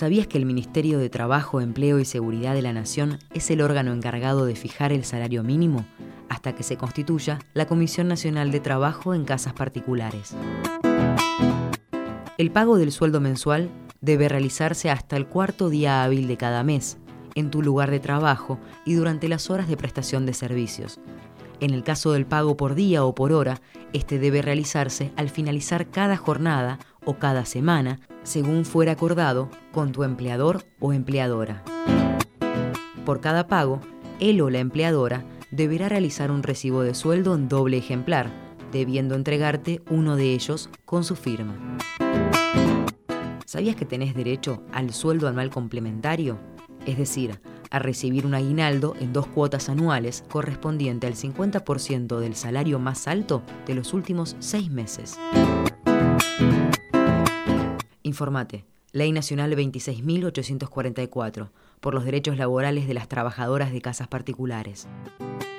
¿Sabías que el Ministerio de Trabajo, Empleo y Seguridad de la Nación es el órgano encargado de fijar el salario mínimo hasta que se constituya la Comisión Nacional de Trabajo en Casas Particulares? El pago del sueldo mensual debe realizarse hasta el cuarto día hábil de cada mes, en tu lugar de trabajo y durante las horas de prestación de servicios. En el caso del pago por día o por hora, este debe realizarse al finalizar cada jornada o cada semana, según fuera acordado con tu empleador o empleadora. Por cada pago, él o la empleadora deberá realizar un recibo de sueldo en doble ejemplar, debiendo entregarte uno de ellos con su firma. ¿Sabías que tenés derecho al sueldo anual complementario? Es decir, a recibir un aguinaldo en 2 cuotas anuales correspondiente al 50% del salario más alto de los últimos 6 meses. Informate. Ley Nacional 26.844, por los derechos laborales de las trabajadoras de casas particulares.